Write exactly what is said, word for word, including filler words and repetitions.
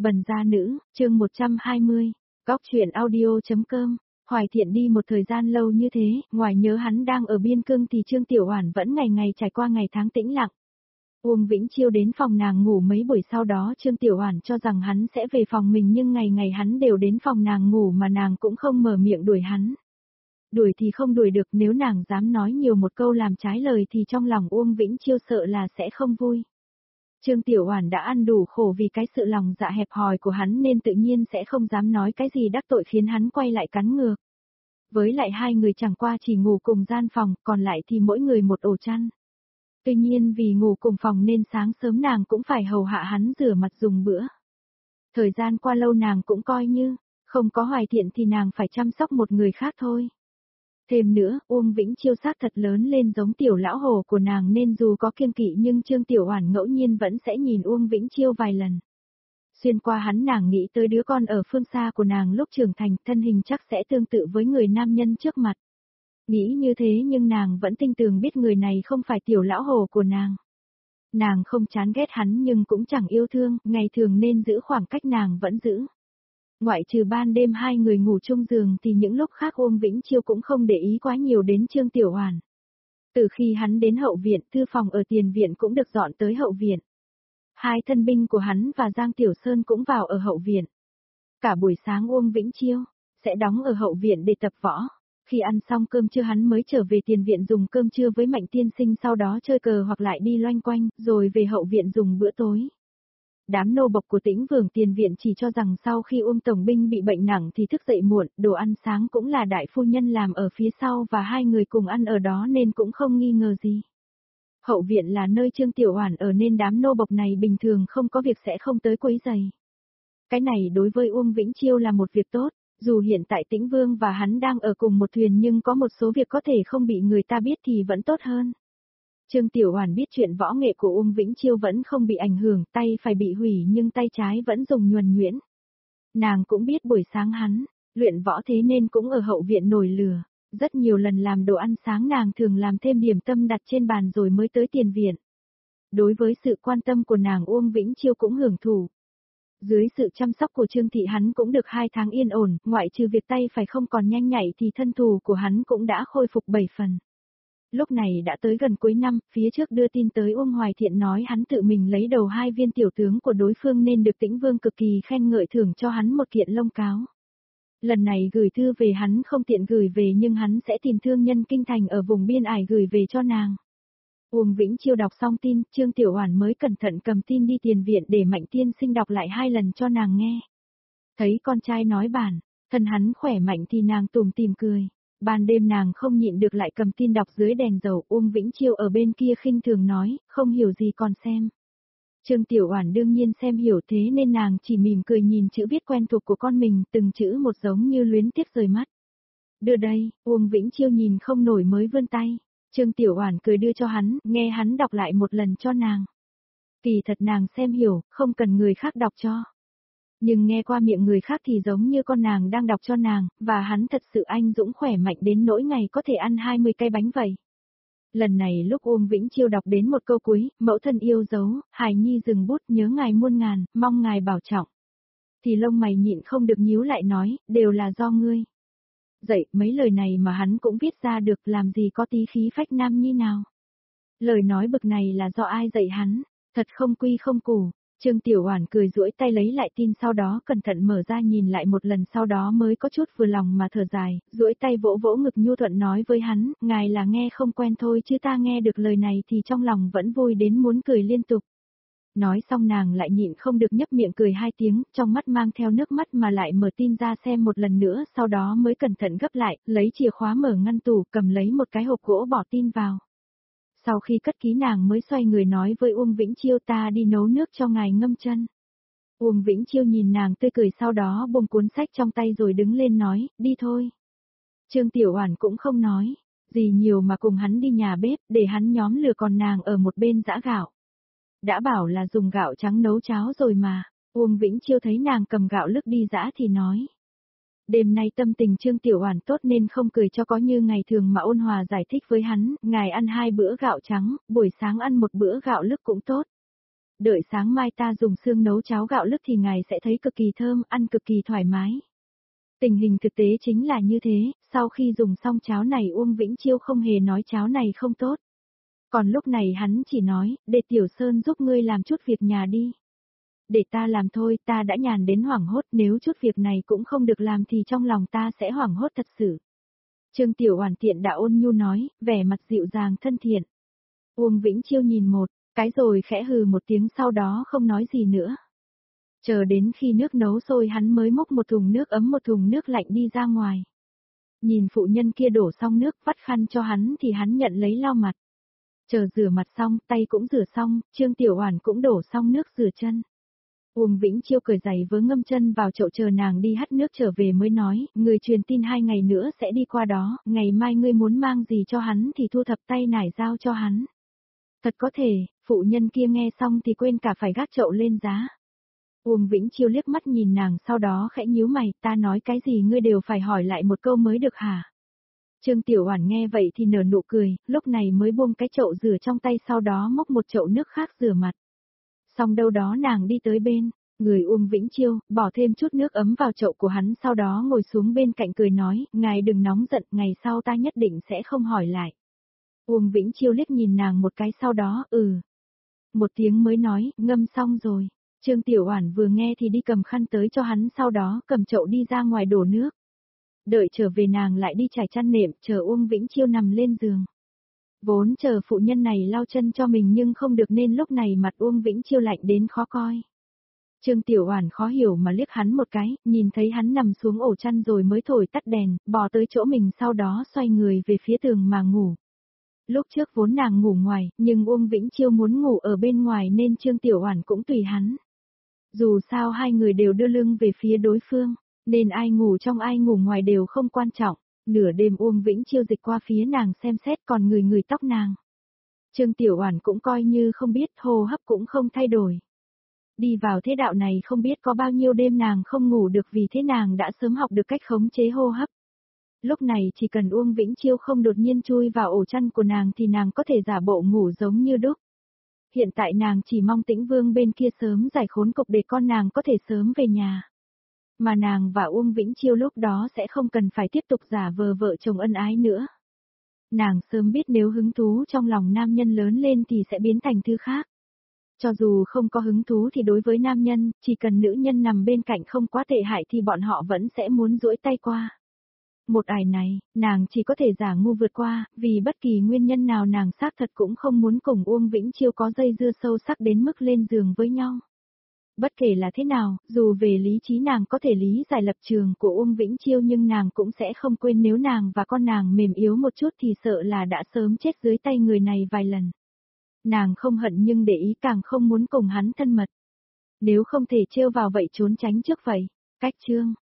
Bần gia nữ, chương một trăm hai mươi, góc truyện audio.com. Hoài Thiện đi một thời gian lâu như thế, ngoài nhớ hắn đang ở biên cương thì Trương Tiểu Oản vẫn ngày ngày trải qua ngày tháng tĩnh lặng. Uông Vĩnh Chiêu đến phòng nàng ngủ mấy buổi sau đó Trương Tiểu Oản cho rằng hắn sẽ về phòng mình nhưng ngày ngày hắn đều đến phòng nàng ngủ mà nàng cũng không mở miệng đuổi hắn. Đuổi thì không đuổi được, nếu nàng dám nói nhiều một câu làm trái lời thì trong lòng Uông Vĩnh Chiêu sợ là sẽ không vui. Trương Tiểu Oản đã ăn đủ khổ vì cái sự lòng dạ hẹp hòi của hắn nên tự nhiên sẽ không dám nói cái gì đắc tội khiến hắn quay lại cắn ngược. Với lại hai người chẳng qua chỉ ngủ cùng gian phòng, còn lại thì mỗi người một ổ chăn. Tuy nhiên vì ngủ cùng phòng nên sáng sớm nàng cũng phải hầu hạ hắn rửa mặt dùng bữa. Thời gian qua lâu nàng cũng coi như, không có Hoài Thiện thì nàng phải chăm sóc một người khác thôi. Thêm nữa, Uông Vĩnh Chiêu xác thật lớn lên giống tiểu lão hồ của nàng nên dù có kiêng kỵ nhưng Trương Tiểu Oản ngẫu nhiên vẫn sẽ nhìn Uông Vĩnh Chiêu vài lần. Xuyên qua hắn nàng nghĩ tới đứa con ở phương xa của nàng lúc trưởng thành, thân hình chắc sẽ tương tự với người nam nhân trước mặt. Nghĩ như thế nhưng nàng vẫn tin tưởng biết người này không phải tiểu lão hồ của nàng. Nàng không chán ghét hắn nhưng cũng chẳng yêu thương, ngày thường nên giữ khoảng cách nàng vẫn giữ. Ngoại trừ ban đêm hai người ngủ chung giường thì những lúc khác Uông Vĩnh Chiêu cũng không để ý quá nhiều đến Trương Tiểu Oản. Từ khi hắn đến hậu viện, thư phòng ở tiền viện cũng được dọn tới hậu viện. Hai thân binh của hắn và Giang Tiểu Sơn cũng vào ở hậu viện. Cả buổi sáng Uông Vĩnh Chiêu sẽ đóng ở hậu viện để tập võ. Khi ăn xong cơm trưa hắn mới trở về tiền viện dùng cơm trưa với Mạnh tiên sinh, sau đó chơi cờ hoặc lại đi loanh quanh, rồi về hậu viện dùng bữa tối. Đám nô bộc của Tĩnh Vương tiền viện chỉ cho rằng sau khi Uông tổng binh bị bệnh nặng thì thức dậy muộn, đồ ăn sáng cũng là đại phu nhân làm ở phía sau và hai người cùng ăn ở đó nên cũng không nghi ngờ gì. Hậu viện là nơi Trương Tiểu Oản ở nên đám nô bộc này bình thường không có việc sẽ không tới quấy rầy. Cái này đối với Uông Vĩnh Chiêu là một việc tốt, dù hiện tại Tĩnh Vương và hắn đang ở cùng một thuyền nhưng có một số việc có thể không bị người ta biết thì vẫn tốt hơn. Trương Tiểu Oản biết chuyện võ nghệ của Uông Vĩnh Chiêu vẫn không bị ảnh hưởng, tay phải bị hủy nhưng tay trái vẫn dùng nhuần nhuyễn. Nàng cũng biết buổi sáng hắn luyện võ thế nên cũng ở hậu viện nổi lửa, rất nhiều lần làm đồ ăn sáng nàng thường làm thêm điểm tâm đặt trên bàn rồi mới tới tiền viện. Đối với sự quan tâm của nàng Uông Vĩnh Chiêu cũng hưởng thụ. Dưới sự chăm sóc của Trương thị hắn cũng được hai tháng yên ổn, ngoại trừ việc tay phải không còn nhanh nhạy thì thân thủ của hắn cũng đã khôi phục bảy phần. Lúc này đã tới gần cuối năm, phía trước đưa tin tới Uông Hoài Thiện nói hắn tự mình lấy đầu hai viên tiểu tướng của đối phương nên được Tĩnh Vương cực kỳ khen ngợi thưởng cho hắn một kiện lông cáo. Lần này gửi thư về hắn không tiện gửi về nhưng hắn sẽ tìm thương nhân kinh thành ở vùng biên ải gửi về cho nàng. Uông Vĩnh Chiêu đọc xong tin, Trương Tiểu Oản mới cẩn thận cầm tin đi tiền viện để Mạnh tiên sinh đọc lại hai lần cho nàng nghe. Thấy con trai nói bản, thân hắn khỏe mạnh thì nàng tủm tỉm cười. Ban đêm nàng không nhịn được lại cầm tin đọc dưới đèn dầu, Uông Vĩnh Chiêu ở bên kia khinh thường nói, không hiểu gì còn xem. Trương Tiểu Oản đương nhiên xem hiểu thế nên nàng chỉ mỉm cười nhìn chữ viết quen thuộc của con mình, từng chữ một giống như luyến tiếc rời mắt. Đưa đây, Uông Vĩnh Chiêu nhìn không nổi mới vươn tay. Trương Tiểu Oản cười đưa cho hắn, nghe hắn đọc lại một lần cho nàng. Kỳ thật nàng xem hiểu, không cần người khác đọc cho. Nhưng nghe qua miệng người khác thì giống như con nàng đang đọc cho nàng, và hắn thật sự anh dũng khỏe mạnh đến nỗi ngày có thể ăn hai mươi cây bánh vậy. Lần này lúc Uông Vĩnh Chiêu đọc đến một câu cuối, mẫu thân yêu dấu, hài nhi dừng bút nhớ ngài muôn ngàn, mong ngài bảo trọng. Thì lông mày nhịn không được nhíu lại nói, đều là do ngươi. Dậy, mấy lời này mà hắn cũng viết ra được làm gì có tí khí phách nam nhi nào. Lời nói bực này là do ai dạy hắn, thật không quy không củ. Trương Tiểu Oản cười duỗi tay lấy lại tin sau đó cẩn thận mở ra nhìn lại một lần sau đó mới có chút vừa lòng mà thở dài, duỗi tay vỗ vỗ ngực nhu thuận nói với hắn, ngài là nghe không quen thôi chứ ta nghe được lời này thì trong lòng vẫn vui đến muốn cười liên tục. Nói xong nàng lại nhịn không được nhấp miệng cười hai tiếng, trong mắt mang theo nước mắt mà lại mở tin ra xem một lần nữa sau đó mới cẩn thận gấp lại, lấy chìa khóa mở ngăn tủ cầm lấy một cái hộp gỗ bỏ tin vào. Sau khi cất ký nàng mới xoay người nói với Uông Vĩnh Chiêu ta đi nấu nước cho ngài ngâm chân. Uông Vĩnh Chiêu nhìn nàng tươi cười sau đó buông cuốn sách trong tay rồi đứng lên nói, đi thôi. Trương Tiểu Oản cũng không nói gì nhiều mà cùng hắn đi nhà bếp để hắn nhóm lửa còn nàng ở một bên giã gạo. Đã bảo là dùng gạo trắng nấu cháo rồi mà, Uông Vĩnh Chiêu thấy nàng cầm gạo lức đi giã thì nói. Đêm nay tâm tình Trương Tiểu Oản tốt nên không cười cho có như ngày thường mà ôn hòa giải thích với hắn, ngài ăn hai bữa gạo trắng, buổi sáng ăn một bữa gạo lức cũng tốt. Đợi sáng mai ta dùng xương nấu cháo gạo lứt thì ngài sẽ thấy cực kỳ thơm, ăn cực kỳ thoải mái. Tình hình thực tế chính là như thế, sau khi dùng xong cháo này Uông Vĩnh Chiêu không hề nói cháo này không tốt. Còn lúc này hắn chỉ nói, để Tiểu Sơn giúp ngươi làm chút việc nhà đi. Để ta làm thôi, ta đã nhàn đến hoảng hốt, nếu chút việc này cũng không được làm thì trong lòng ta sẽ hoảng hốt thật sự. Trương Tiểu Oản tiện đã ôn nhu nói, vẻ mặt dịu dàng thân thiện. Uông Vĩnh Chiêu nhìn một cái rồi khẽ hừ một tiếng, sau đó không nói gì nữa. Chờ đến khi nước nấu sôi hắn mới múc một thùng nước ấm một thùng nước lạnh đi ra ngoài. Nhìn phụ nhân kia đổ xong nước vắt khăn cho hắn thì hắn nhận lấy lau mặt. Chờ rửa mặt xong, tay cũng rửa xong, Trương Tiểu Oản cũng đổ xong nước rửa chân. Uông Vĩnh Chiêu cởi giày vớ ngâm chân vào chậu chờ nàng đi hắt nước trở về mới nói, người truyền tin hai ngày nữa sẽ đi qua đó, ngày mai ngươi muốn mang gì cho hắn thì thu thập tay nải giao cho hắn. Thật có thể, phụ nhân kia nghe xong thì quên cả phải gác chậu lên giá. Uông Vĩnh Chiêu liếc mắt nhìn nàng sau đó khẽ nhíu mày, ta nói cái gì ngươi đều phải hỏi lại một câu mới được hả? Trương Tiểu Oản nghe vậy thì nở nụ cười, lúc này mới buông cái chậu rửa trong tay sau đó múc một chậu nước khác rửa mặt. Xong đâu đó nàng đi tới bên, người Uông Vĩnh Chiêu, bỏ thêm chút nước ấm vào chậu của hắn sau đó ngồi xuống bên cạnh cười nói, ngài đừng nóng giận, ngày sau ta nhất định sẽ không hỏi lại. Uông Vĩnh Chiêu liếc nhìn nàng một cái sau đó, ừ. Một tiếng mới nói, ngâm xong rồi. Trương Tiểu Oản vừa nghe thì đi cầm khăn tới cho hắn sau đó cầm chậu đi ra ngoài đổ nước. Đợi trở về nàng lại đi trải chăn nệm, chờ Uông Vĩnh Chiêu nằm lên giường. Vốn chờ phụ nhân này lau chân cho mình nhưng không được nên lúc này mặt Uông Vĩnh Chiêu lạnh đến khó coi. Trương Tiểu Oản khó hiểu mà liếc hắn một cái, nhìn thấy hắn nằm xuống ổ chăn rồi mới thổi tắt đèn, bò tới chỗ mình sau đó xoay người về phía tường mà ngủ. Lúc trước vốn nàng ngủ ngoài, nhưng Uông Vĩnh Chiêu muốn ngủ ở bên ngoài nên Trương Tiểu Oản cũng tùy hắn. Dù sao hai người đều đưa lưng về phía đối phương, nên ai ngủ trong ai ngủ ngoài đều không quan trọng. Nửa đêm Uông Vĩnh Chiêu dịch qua phía nàng xem xét còn người người tóc nàng. Trương Tiểu Oản cũng coi như không biết, hô hấp cũng không thay đổi. Đi vào thế đạo này không biết có bao nhiêu đêm nàng không ngủ được vì thế nàng đã sớm học được cách khống chế hô hấp. Lúc này chỉ cần Uông Vĩnh Chiêu không đột nhiên chui vào ổ chăn của nàng thì nàng có thể giả bộ ngủ giống như đúc. Hiện tại nàng chỉ mong Tĩnh Vương bên kia sớm giải khốn cục để con nàng có thể sớm về nhà. Mà nàng và Uông Vĩnh Chiêu lúc đó sẽ không cần phải tiếp tục giả vờ vợ chồng ân ái nữa. Nàng sớm biết nếu hứng thú trong lòng nam nhân lớn lên thì sẽ biến thành thứ khác. Cho dù không có hứng thú thì đối với nam nhân, chỉ cần nữ nhân nằm bên cạnh không quá tệ hại thì bọn họ vẫn sẽ muốn duỗi tay qua. Một ải này, nàng chỉ có thể giả ngu vượt qua, vì bất kỳ nguyên nhân nào nàng xác thật cũng không muốn cùng Uông Vĩnh Chiêu có dây dưa sâu sắc đến mức lên giường với nhau. Bất kể là thế nào, dù về lý trí nàng có thể lý giải lập trường của Uông Vĩnh Chiêu nhưng nàng cũng sẽ không quên nếu nàng và con nàng mềm yếu một chút thì sợ là đã sớm chết dưới tay người này vài lần. Nàng không hận nhưng để ý càng không muốn cùng hắn thân mật. Nếu không thể trêu vào vậy trốn tránh trước vậy. Cách chương